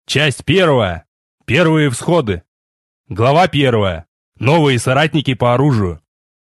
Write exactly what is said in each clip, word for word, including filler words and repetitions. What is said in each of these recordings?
Часть первая. Первые всходы. Глава первая. Новые соратники по оружию.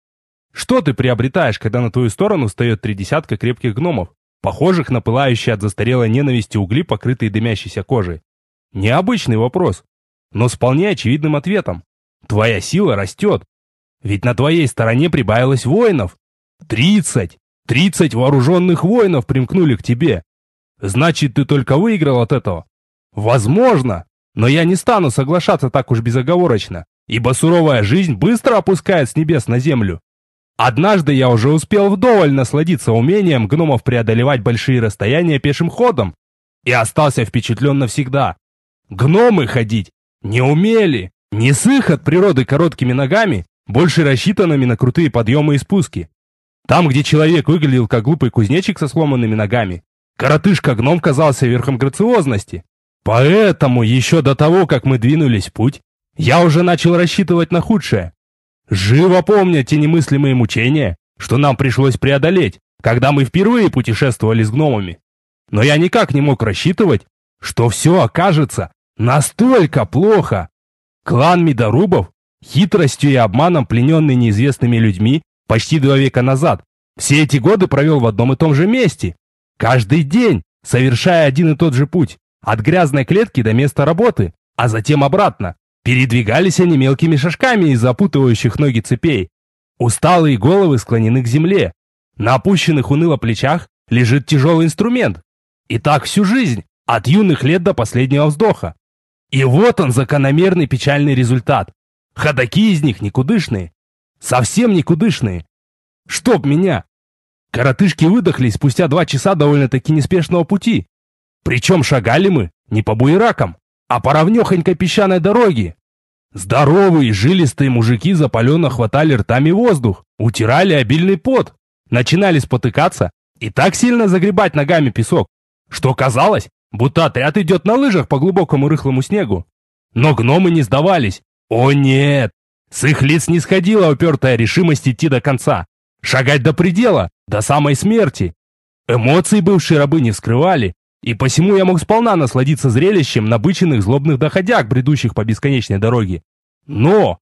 Что ты приобретаешь, когда на твою сторону встает три десятка крепких гномов, похожих на пылающие от застарелой ненависти угли, покрытые дымящейся кожей? Необычный вопрос, но с вполне очевидным ответом. Твоя сила растет. Ведь на твоей стороне прибавилось воинов. Тридцать! Тридцать вооруженных воинов примкнули к тебе. Значит, ты только выиграл от этого. Возможно, но я не стану соглашаться так уж безоговорочно, ибо суровая жизнь быстро опускает с небес на землю. Однажды я уже успел вдоволь насладиться умением гномов преодолевать большие расстояния пешим ходом и остался впечатлен навсегда. Гномы ходить не умели, не с их от природы короткими ногами, больше рассчитанными на крутые подъемы и спуски. Там, где человек выглядел как глупый кузнечик со сломанными ногами, коротышка-гном казался верхом грациозности. Поэтому еще до того, как мы двинулись в путь, я уже начал рассчитывать на худшее. Живо помня те немыслимые мучения, что нам пришлось преодолеть, когда мы впервые путешествовали с гномами. Но я никак не мог рассчитывать, что все окажется настолько плохо. Клан Медорубов, хитростью и обманом плененный неизвестными людьми почти два века назад, все эти годы провел в одном и том же месте, каждый день совершая один и тот же путь. От грязной клетки до места работы, а затем обратно. Передвигались они мелкими шажками из запутывающих ноги цепей. Усталые головы склонены к земле. На опущенных уныло плечах лежит тяжелый инструмент. И так всю жизнь, от юных лет до последнего вздоха. И вот он, закономерный печальный результат. Ходаки из них никудышные. Совсем никудышные. Чтоб меня! Коротышки выдохлись спустя два часа довольно-таки неспешного пути. Причем шагали мы не по буеракам, а по ровнёхонькой песчаной дороге. Здоровые, жилистые мужики запаленно хватали ртами воздух, утирали обильный пот, начинали спотыкаться и так сильно загребать ногами песок, что казалось, будто отряд идет на лыжах по глубокому рыхлому снегу. Но гномы не сдавались. О нет! С их лиц не сходила упертая решимость идти до конца, шагать до предела, до самой смерти. Эмоции бывшие рабы не скрывали, и посему я мог сполна насладиться зрелищем набыченных злобных доходяг, бредущих по бесконечной дороге. Но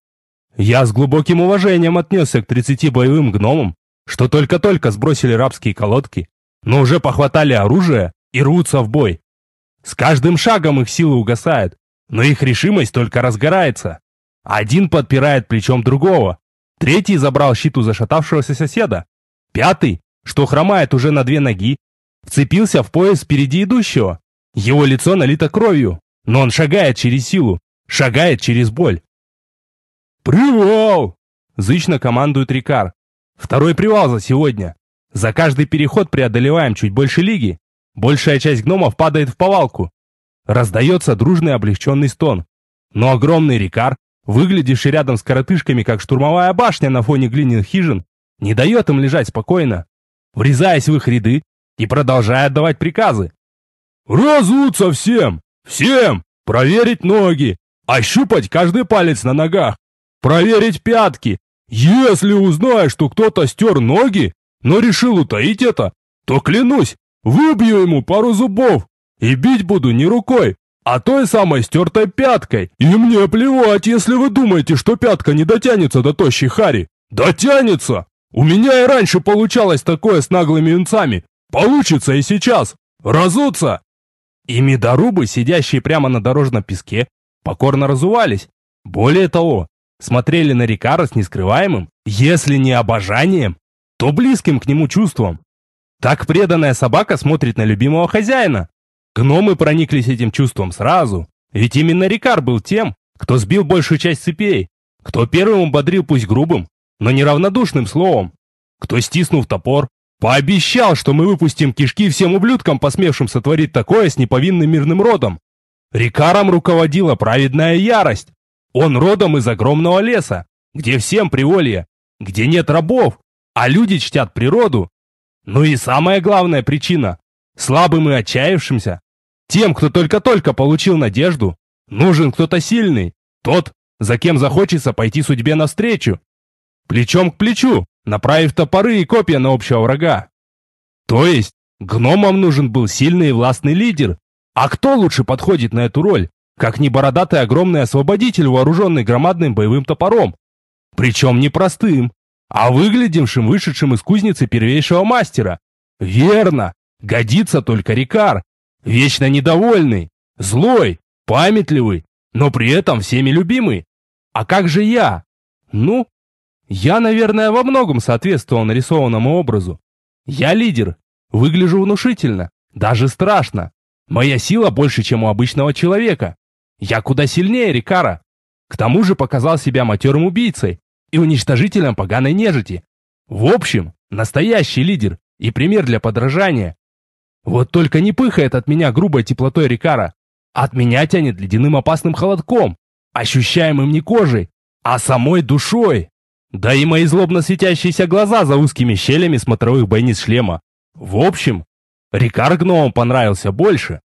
я с глубоким уважением отнесся к тридцати боевым гномам, что только-только сбросили рабские колодки, но уже похватали оружие и рвутся в бой. С каждым шагом их сила угасает, но их решимость только разгорается. Один подпирает плечом другого, третий забрал щит у зашатавшегося соседа, пятый, что хромает уже на две ноги, вцепился в пояс впереди идущего. Его лицо налито кровью, но он шагает через силу, шагает через боль. «Привал!» – зычно командует Рикар. «Второй привал за сегодня. За каждый переход преодолеваем чуть больше лиги. Большая часть гномов падает в повалку. Раздается дружный облегченный стон. Но огромный Рикар, выглядевший рядом с коротышками как штурмовая башня на фоне глиняных хижин, не дает им лежать спокойно, врезаясь в их ряды и продолжая отдавать приказы. «Разуться всем! Всем! Проверить ноги! Ощупать каждый палец на ногах! Проверить пятки! Если узнаешь, что кто-то стер ноги, но решил утаить это, то, клянусь, выбью ему пару зубов и бить буду не рукой, а той самой стертой пяткой. И мне плевать, если вы думаете, что пятка не дотянется до тощей хари. Дотянется! У меня и раньше получалось такое с наглыми юнцами. Получится и сейчас! Разуться!» И медорубы, сидящие прямо на дорожном песке, покорно разувались. Более того, смотрели на Рикара с нескрываемым, если не обожанием, то близким к нему чувством. Так преданная собака смотрит на любимого хозяина. Гномы прониклись этим чувством сразу, ведь именно Рикар был тем, кто сбил большую часть цепей, кто первым ободрил пусть грубым, но неравнодушным словом, кто, стиснув топор, пообещал, что мы выпустим кишки всем ублюдкам, посмевшим сотворить такое с неповинным мирным родом. Рикаром руководила праведная ярость. Он родом из огромного леса, где всем приволье, где нет рабов, а люди чтят природу. Ну и самая главная причина – слабым и отчаявшимся, тем, кто только-только получил надежду, нужен кто-то сильный, тот, за кем захочется пойти судьбе навстречу. Плечом к плечу, направив топоры и копья на общего врага. То есть, гномам нужен был сильный и властный лидер, А кто лучше подходит на эту роль, как не бородатый огромный освободитель, вооруженный громадным боевым топором? Причем не простым, а выглядевшим, вышедшим из кузницы первейшего мастера. Верно, годится только Рикар, вечно недовольный, злой, памятливый, но при этом всеми любимый. А как же я? Ну, я, наверное, во многом соответствовал нарисованному образу. Я лидер, выгляжу внушительно, даже страшно. Моя сила больше, чем у обычного человека. Я куда сильнее Рикара. К тому же показал себя матерым убийцей и уничтожителем поганой нежити. В общем, настоящий лидер и пример для подражания. Вот только не пыхает от меня грубой теплотой Рикара. От меня тянет ледяным опасным холодком, ощущаемым не кожей, а самой душой. Да и мои злобно светящиеся глаза за узкими щелями смотровых бойниц шлема. В общем, Рикар гномам понравился больше.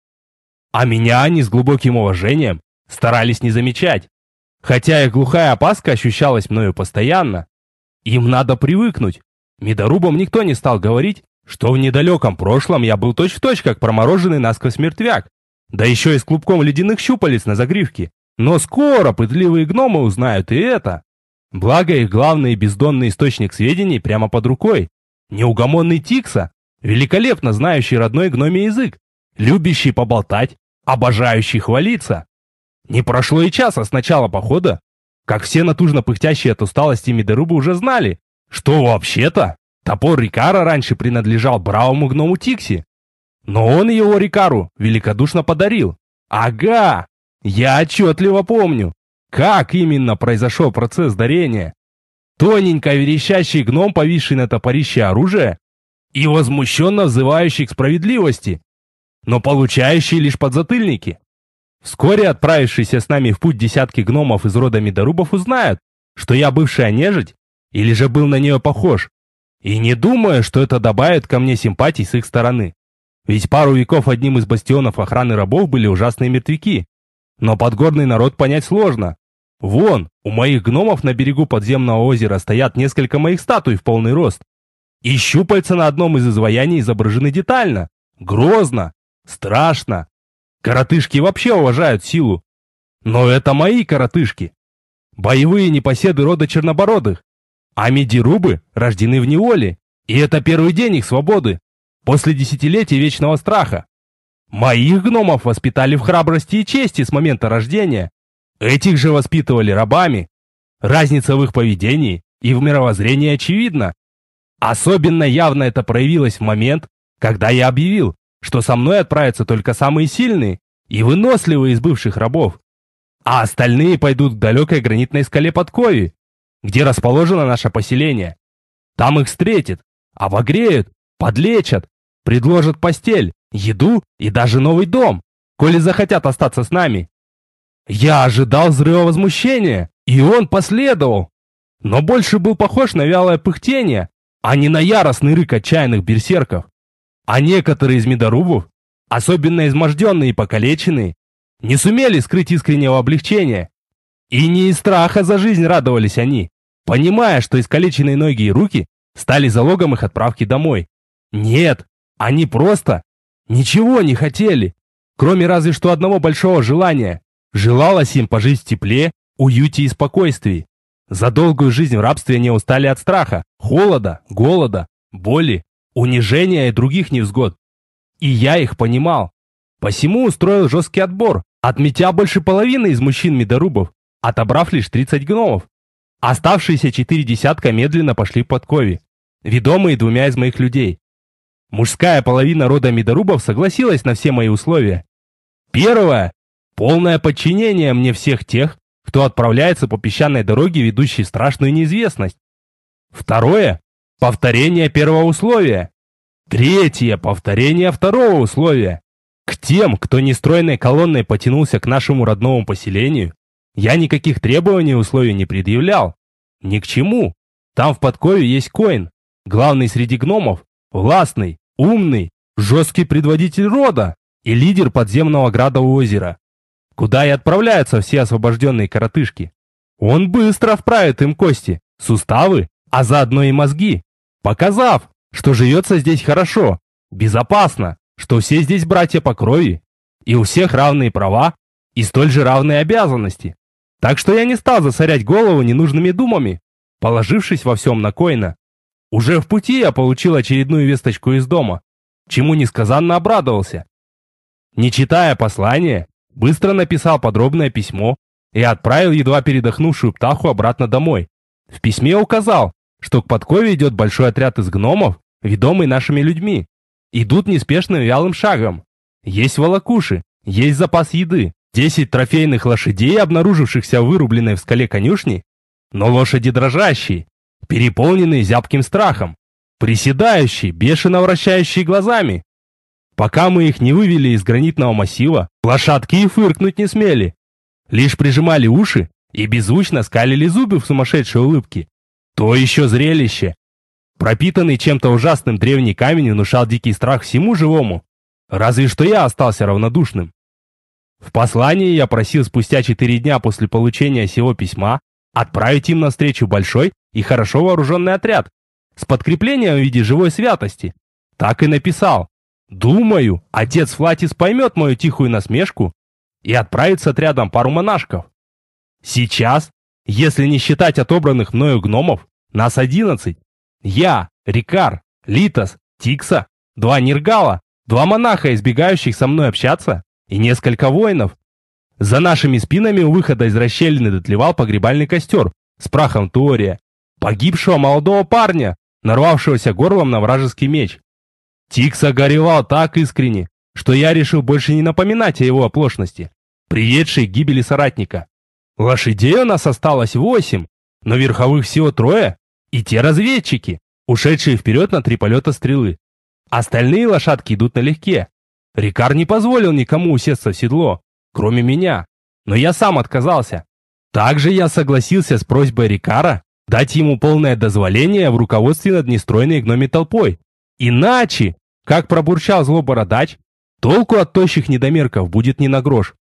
А меня они с глубоким уважением старались не замечать. Хотя их глухая опаска ощущалась мною постоянно. Им надо привыкнуть. Медорубам никто не стал говорить, что в недалеком прошлом я был точь-в-точь, как промороженный насквозь мертвяк. Да еще и с клубком ледяных щупалец на загривке. Но скоро пытливые гномы узнают и это. Благо их главный бездонный источник сведений прямо под рукой. Неугомонный Тикса, великолепно знающий родной гномий язык, любящий поболтать, обожающий хвалиться. Не прошло и часа с начала похода, как все натужно пыхтящие от усталости медорубы уже знали, что вообще-то топор Рикара раньше принадлежал бравому гному Тикси. Но он его Рикару великодушно подарил. Ага, я отчетливо помню, как именно произошел процесс дарения. Тоненько верещащий гном, повисший на топорище оружия, и возмущенно взывающий к справедливости, но получающий лишь подзатыльники. Вскоре отправившиеся с нами в путь десятки гномов из рода медорубов узнают, что я бывшая нежить, или же был на нее похож. И не думаю, что это добавит ко мне симпатий с их стороны. Ведь пару веков одним из бастионов охраны рабов были ужасные мертвяки. Но подгорный народ понять сложно. Вон, у моих гномов на берегу подземного озера стоят несколько моих статуй в полный рост. И щупальца на одном из изваяний изображены детально, грозно, страшно. Коротышки вообще уважают силу. Но это мои коротышки. Боевые непоседы рода чернобородых. А медирубы рождены в неволе. И это первый день их свободы. После десятилетий вечного страха. Моих гномов воспитали в храбрости и чести с момента рождения. Этих же воспитывали рабами. Разница в их поведении и в мировоззрении очевидна. Особенно явно это проявилось в момент, когда я объявил, что со мной отправятся только самые сильные и выносливые из бывших рабов, а остальные пойдут к далекой гранитной скале под Кови, где расположено наше поселение. Там их встретят, обогреют, подлечат, предложат постель, еду и даже новый дом, коли захотят остаться с нами. Я ожидал взрыва возмущения, и он последовал, но больше был похож на вялое пыхтение, а не на яростный рык отчаянных берсерков. А некоторые из медорубов, особенно изможденные и покалеченные, не сумели скрыть искреннего облегчения. И не из страха за жизнь радовались они, понимая, что искалеченные ноги и руки стали залогом их отправки домой. Нет, они просто ничего не хотели, кроме разве что одного большого желания. Желалось им пожить в тепле, уюте и спокойствии. За долгую жизнь в рабстве они устали от страха, холода, голода, боли, унижения и других невзгод. И я их понимал. Посему устроил жесткий отбор, отметя больше половины из мужчин-медорубов, отобрав лишь тридцать гномов. Оставшиеся четыре десятка медленно пошли под Кови, ведомые двумя из моих людей. Мужская половина рода медорубов согласилась на все мои условия. Первое – полное подчинение мне всех тех, кто отправляется по песчаной дороге, ведущей в страшную неизвестность. Второе – повторение первого условия. Третье – повторение второго условия. К тем, кто нестройной колонной потянулся к нашему родному поселению, я никаких требований и условий не предъявлял. Ни к чему. Там в подкове есть Коин, главный среди гномов, властный, умный, жесткий предводитель рода и лидер подземного града у озера, куда и отправляются все освобожденные коротышки. Он быстро вправит им кости, суставы, а заодно и мозги, показав, что живется здесь хорошо, безопасно, что все здесь братья по крови, И у всех равные права и столь же равные обязанности. Так что я не стал засорять голову ненужными думами, положившись во всем на Коина. Уже в пути я получил очередную весточку из дома, чему несказанно обрадовался. Не читая послание, быстро написал подробное письмо и отправил едва передохнувшую птаху обратно домой. В письме указал, что к подкове идет большой отряд из гномов, ведомый нашими людьми. Идут неспешным вялым шагом. Есть волокуши, есть запас еды, десять трофейных лошадей, обнаружившихся в вырубленной в скале конюшне, но лошади дрожащие, переполненные зябким страхом, приседающие, бешено вращающие глазами. Пока мы их не вывели из гранитного массива, лошадки и фыркнуть не смели. Лишь прижимали уши и беззвучно скалили зубы в сумасшедшей улыбке. То еще зрелище. Пропитанный чем-то ужасным древний камень внушал дикий страх всему живому. Разве что я остался равнодушным. В послании я просил спустя четыре дня после получения сего письма отправить им навстречу большой и хорошо вооруженный отряд с подкреплением в виде живой святости. Так и написал. Думаю, отец Флатис поймет мою тихую насмешку и отправит с отрядом пару монашков. Сейчас, если не считать отобранных мною гномов, нас одиннадцать. Я, Рикар, Литос, Тикса, два Нергала, два монаха, избегающих со мной общаться, и несколько воинов. За нашими спинами у выхода из расщелины дотлевал погребальный костер с прахом Туория, погибшего молодого парня, нарвавшегося горлом на вражеский меч. Тикса горевал так искренне, что я решил больше не напоминать о его оплошности, приведшей к гибели соратника. Лошадей у нас осталось восемь, но верховых всего трое, и те разведчики, ушедшие вперед на три полета стрелы. Остальные лошадки идут налегке. Рикар не позволил никому усесться в седло, кроме меня, но я сам отказался. Также я согласился с просьбой Рикара дать ему полное дозволение в руководстве над нестройной гномей толпой. Иначе, как пробурчал зло бородач, толку от тощих недомерков будет не на грош.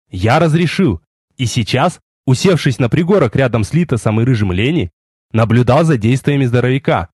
Я разрешил, и сейчас, усевшись на пригорок рядом с Литосом и Рыжим Лени, наблюдал за действиями здоровяка.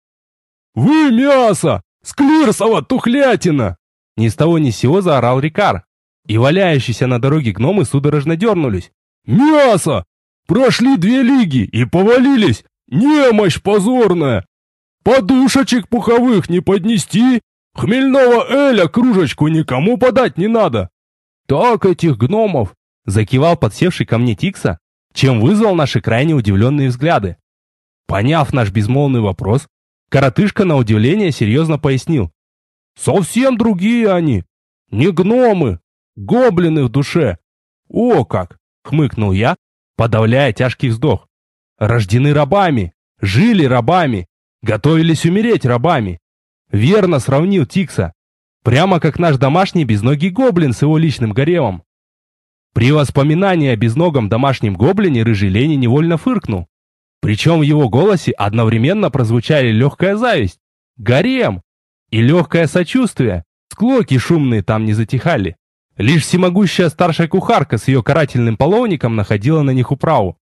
«Вы мясо! Склирсова тухлятина!» Ни с того ни с сего заорал Рикар, и валяющиеся на дороге гномы судорожно дернулись. «Мясо! Прошли две лиги и повалились! Немощь позорная! Подушечек пуховых не поднести, хмельного эля кружечку никому подать не надо!» «Так этих гномов!» — закивал подсевший ко мне Тикса, чем вызвал наши крайне удивленные взгляды. Поняв наш безмолвный вопрос, коротышка на удивление серьезно пояснил. «Совсем другие они, не гномы, гоблины в душе». «О как!» — хмыкнул я, подавляя тяжкий вздох. «Рождены рабами, жили рабами, готовились умереть рабами». Верно сравнил Тикса, прямо как наш домашний безногий гоблин с его личным гаремом. При воспоминании о безногом домашнем гоблине Рыжий Лени невольно фыркнул. Причем в его голосе одновременно прозвучали легкая зависть, гарем и легкое сочувствие. Склоки шумные там не затихали. Лишь всемогущая старшая кухарка с ее карательным половником находила на них управу.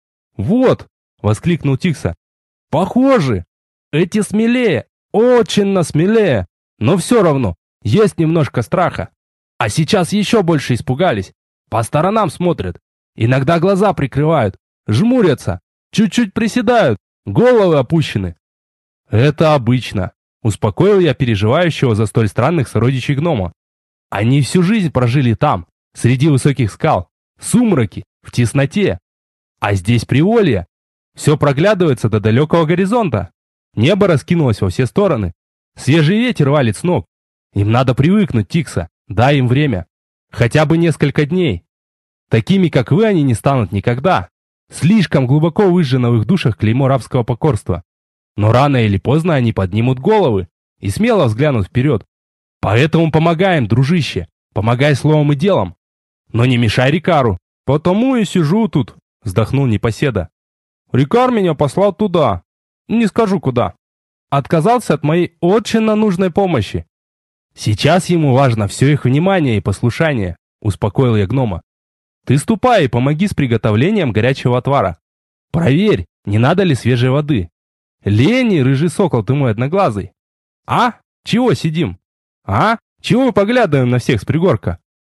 «Вот!» — воскликнул Тикса. «Похожи! Эти смелее, очень смелее, но все равно есть немножко страха. А сейчас еще больше испугались. По сторонам смотрят, иногда глаза прикрывают, жмурятся, чуть-чуть приседают, головы опущены». «Это обычно», — успокоил я переживающего за столь странных сородичей гнома. «Они всю жизнь прожили там, среди высоких скал, в сумраке, в тесноте. А здесь приволье. Все проглядывается до далекого горизонта. Небо раскинулось во все стороны. Свежий ветер валит с ног. Им надо привыкнуть, Тикса, дай им время. Хотя бы несколько дней. Такими, как вы, они не станут никогда. Слишком глубоко выжжено в их душах клеймо рабского покорства. Но рано или поздно они поднимут головы и смело взглянут вперед. Поэтому помогаем, дружище, помогай словом и делом. Но не мешай Рикару». «Потому и сижу тут», — вздохнул непоседа. «Рикар меня послал туда. Не скажу куда. Отказался от моей очень нужной помощи. Сейчас ему важно все их внимание и послушание», — успокоил я гнома. «Ты ступай и помоги с приготовлением горячего отвара. Проверь, не надо ли свежей воды. Лени, рыжий сокол ты мой одноглазый. А? Чего сидим? А? Чего мы поглядываем на всех с пригорка?»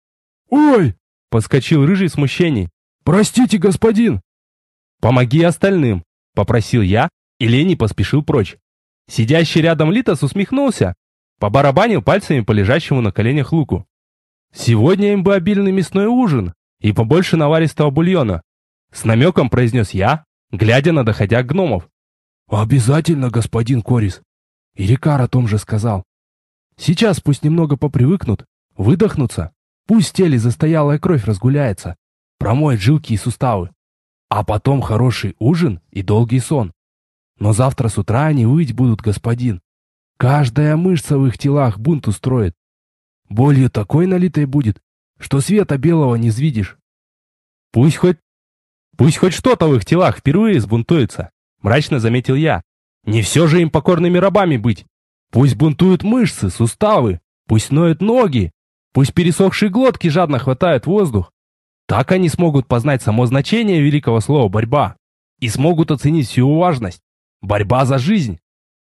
«Ой!» — подскочил Рыжий в смущении. «Простите, господин!» «Помоги остальным!» — попросил я, и Лени поспешил прочь. Сидящий рядом Литос усмехнулся, побарабанил пальцами по лежащему на коленях луку. «Сегодня им бы обильный мясной ужин и побольше наваристого бульона», с намеком произнес я, глядя на доходяг гномов. «Обязательно, господин Корис. И Рикар о том же сказал. Сейчас пусть немного попривыкнут, выдохнутся, пусть в теле застоялая кровь разгуляется, промоет жилки и суставы. А потом хороший ужин и долгий сон. Но завтра с утра они выть будут, господин. Каждая мышца в их телах бунт устроит. Болью такой налитой будет, что света белого не свидишь. Пусть хоть... Пусть хоть что-то в их телах впервые сбунтуется, мрачно заметил я. Не все же им покорными рабами быть. Пусть бунтуют мышцы, суставы, пусть ноют ноги, пусть пересохшие глотки жадно хватают воздух. Так они смогут познать само значение великого слова «борьба» и смогут оценить всю важность. Борьба за жизнь.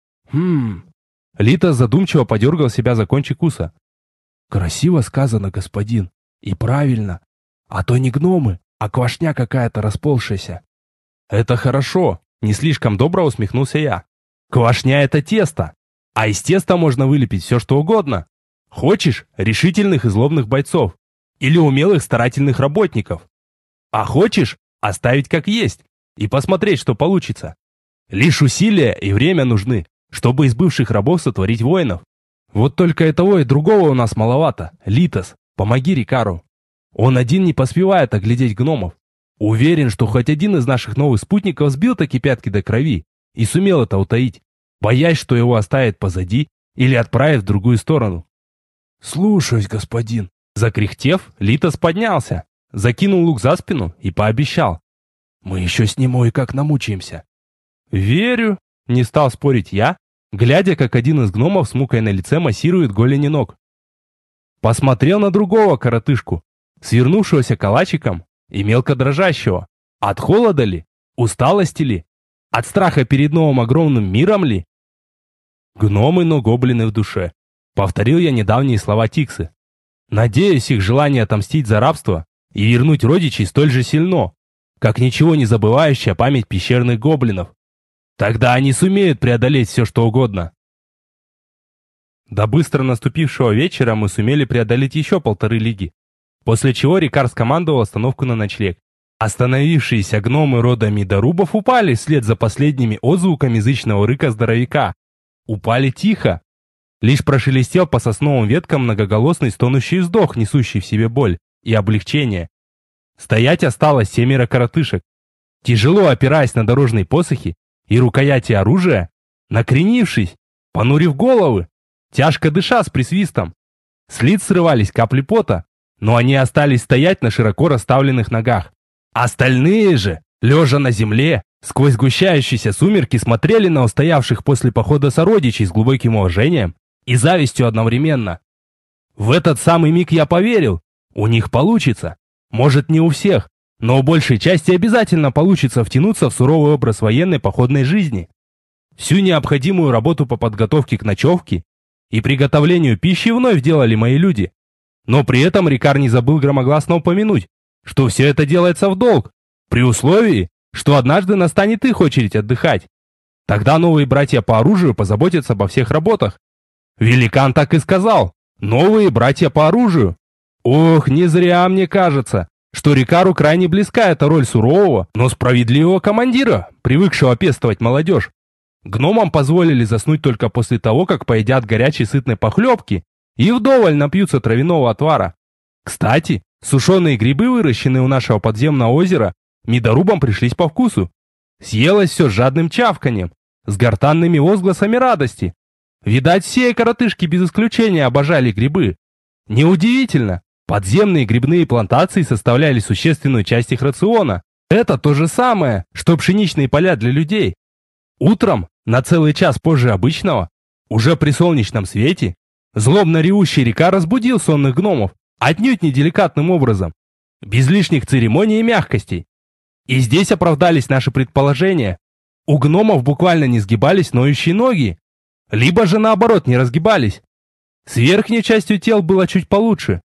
Хм... Литос задумчиво подергал себя за кончик уса. «Красиво сказано, господин, и правильно. А то не гномы, а квашня какая-то расползшаяся». «Это хорошо», — не слишком добро усмехнулся я. «Квашня — это тесто, а из теста можно вылепить все, что угодно. Хочешь решительных и злобных бойцов или умелых старательных работников. А хочешь оставить как есть и посмотреть, что получится. Лишь усилия и время нужны, чтобы из бывших рабов сотворить воинов. Вот только и того, и другого у нас маловато. Литос, помоги Рикару. Он один не поспевает оглядеть гномов. Уверен, что хоть один из наших новых спутников сбил таки пятки до крови и сумел это утаить, боясь, что его оставят позади или отправят в другую сторону». «Слушаюсь, господин». Закряхтев, Литос поднялся, закинул лук за спину и пообещал: «Мы еще с ним ой как намучаемся». «Верю», — не стал спорить я, глядя, как один из гномов с мукой на лице массирует голени ног. Посмотрел на другого коротышку, свернувшегося калачиком и мелко дрожащего. От холода ли? Усталости ли? От страха перед новым огромным миром ли? «Гномы, но гоблины в душе», — повторил я недавние слова Тиксы. Надеюсь, их желание отомстить за рабство и вернуть родичей столь же сильно, как ничего не забывающая память пещерных гоблинов. Тогда они сумеют преодолеть все, что угодно. До быстро наступившего вечера мы сумели преодолеть еще полторы лиги, после чего Рикар скомандовал остановку на ночлег. Остановившиеся гномы рода Медорубов упали вслед за последними отзвуками язычного рыка здоровяка. Упали тихо. Лишь прошелестел по сосновым веткам многоголосный стонущий вздох, несущий в себе боль и облегчение. Стоять осталось семеро коротышек. Тяжело опираясь на дорожные посохи и рукояти оружия, накренившись, понурив головы, тяжко дыша с присвистом. С лиц срывались капли пота, но они остались стоять на широко расставленных ногах. Остальные же, лежа на земле, сквозь сгущающиеся сумерки смотрели на устоявших после похода сородичей с глубоким уважением и завистью одновременно. В этот самый миг я поверил, у них получится. Может, не у всех, но у большей части обязательно получится втянуться в суровый образ военной походной жизни. Всю необходимую работу по подготовке к ночевке и приготовлению пищи вновь делали мои люди. Но при этом Рикар не забыл громогласно упомянуть, что все это делается в долг, при условии, что однажды настанет их очередь отдыхать. Тогда новые братья по оружию позаботятся обо всех работах. Великан так и сказал: новые братья по оружию. Ох, не зря мне кажется, что Рикару крайне близка эта роль сурового, но справедливого командира, привыкшего пестовать молодежь. Гномам позволили заснуть только после того, как поедят горячей сытной похлебки и вдоволь напьются травяного отвара. Кстати, сушеные грибы, выращенные у нашего подземного озера, медорубам пришлись по вкусу. Съелось все с жадным чавканьем, с гортанными возгласами радости. Видать, все коротышки без исключения обожали грибы. Неудивительно, подземные грибные плантации составляли существенную часть их рациона. Это то же самое, что пшеничные поля для людей. Утром, на целый час позже обычного, уже при солнечном свете, злобно ревущий Рикар разбудил сонных гномов, отнюдь не деликатным образом, без лишних церемоний и мягкостей. И здесь оправдались наши предположения. У гномов буквально не сгибались ноющие ноги, либо же наоборот не разгибались. С верхней частью тел было чуть получше.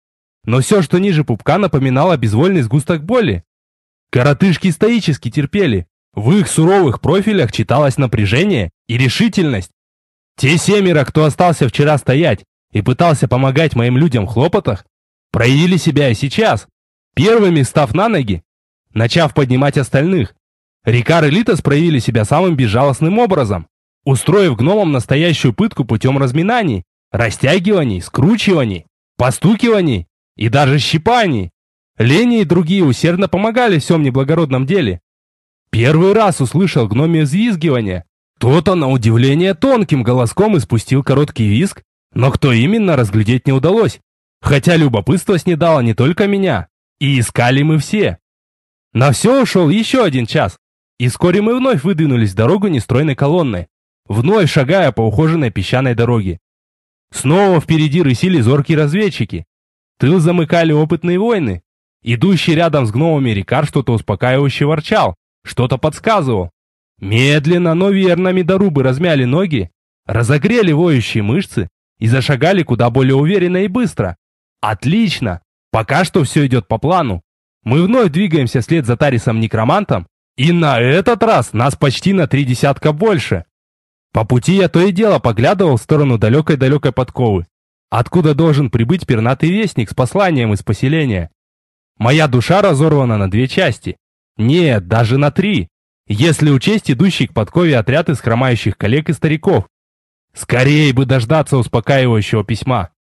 но все, что ниже пупка, напоминало безвольный сгусток боли. Коротышки стоически терпели. В их суровых профилях читалось напряжение и решительность. Те семеро, кто остался вчера стоять и пытался помогать моим людям в хлопотах, проявили себя и сейчас, первыми встав на ноги, начав поднимать остальных. Рикар и Литос проявили себя самым безжалостным образом, устроив гномам настоящую пытку путем разминаний, растягиваний, скручиваний, постукиваний и даже щипаний. Лени и другие усердно помогали в всем неблагородном деле. Первый раз услышал гномье взвизгивание. Кто-то, на удивление, тонким голоском испустил короткий визг, но кто именно, разглядеть не удалось. Хотя любопытство снедало не только меня, и искали мы все. На все ушел еще один час, и вскоре мы вновь выдвинулись в дорогу нестройной колонной, вновь шагая по ухоженной песчаной дороге. Снова впереди рысили зоркие разведчики. Тыл замыкали опытные воины. Идущий рядом с гномами Рикар что-то успокаивающе ворчал, что-то подсказывал. Медленно, но верно медорубы размяли ноги, разогрели воющие мышцы и зашагали куда более уверенно и быстро. Отлично! Пока что все идет по плану. Мы вновь двигаемся вслед за Тарисом-некромантом, и на этот раз нас почти на три десятка больше. По пути я то и дело поглядывал в сторону далекой-далекой подковы, откуда должен прибыть пернатый вестник с посланием из поселения. Моя душа разорвана на две части. Нет, даже на три, если учесть идущий к подкове отряд из хромающих коллег и стариков. Скорее бы дождаться успокаивающего письма.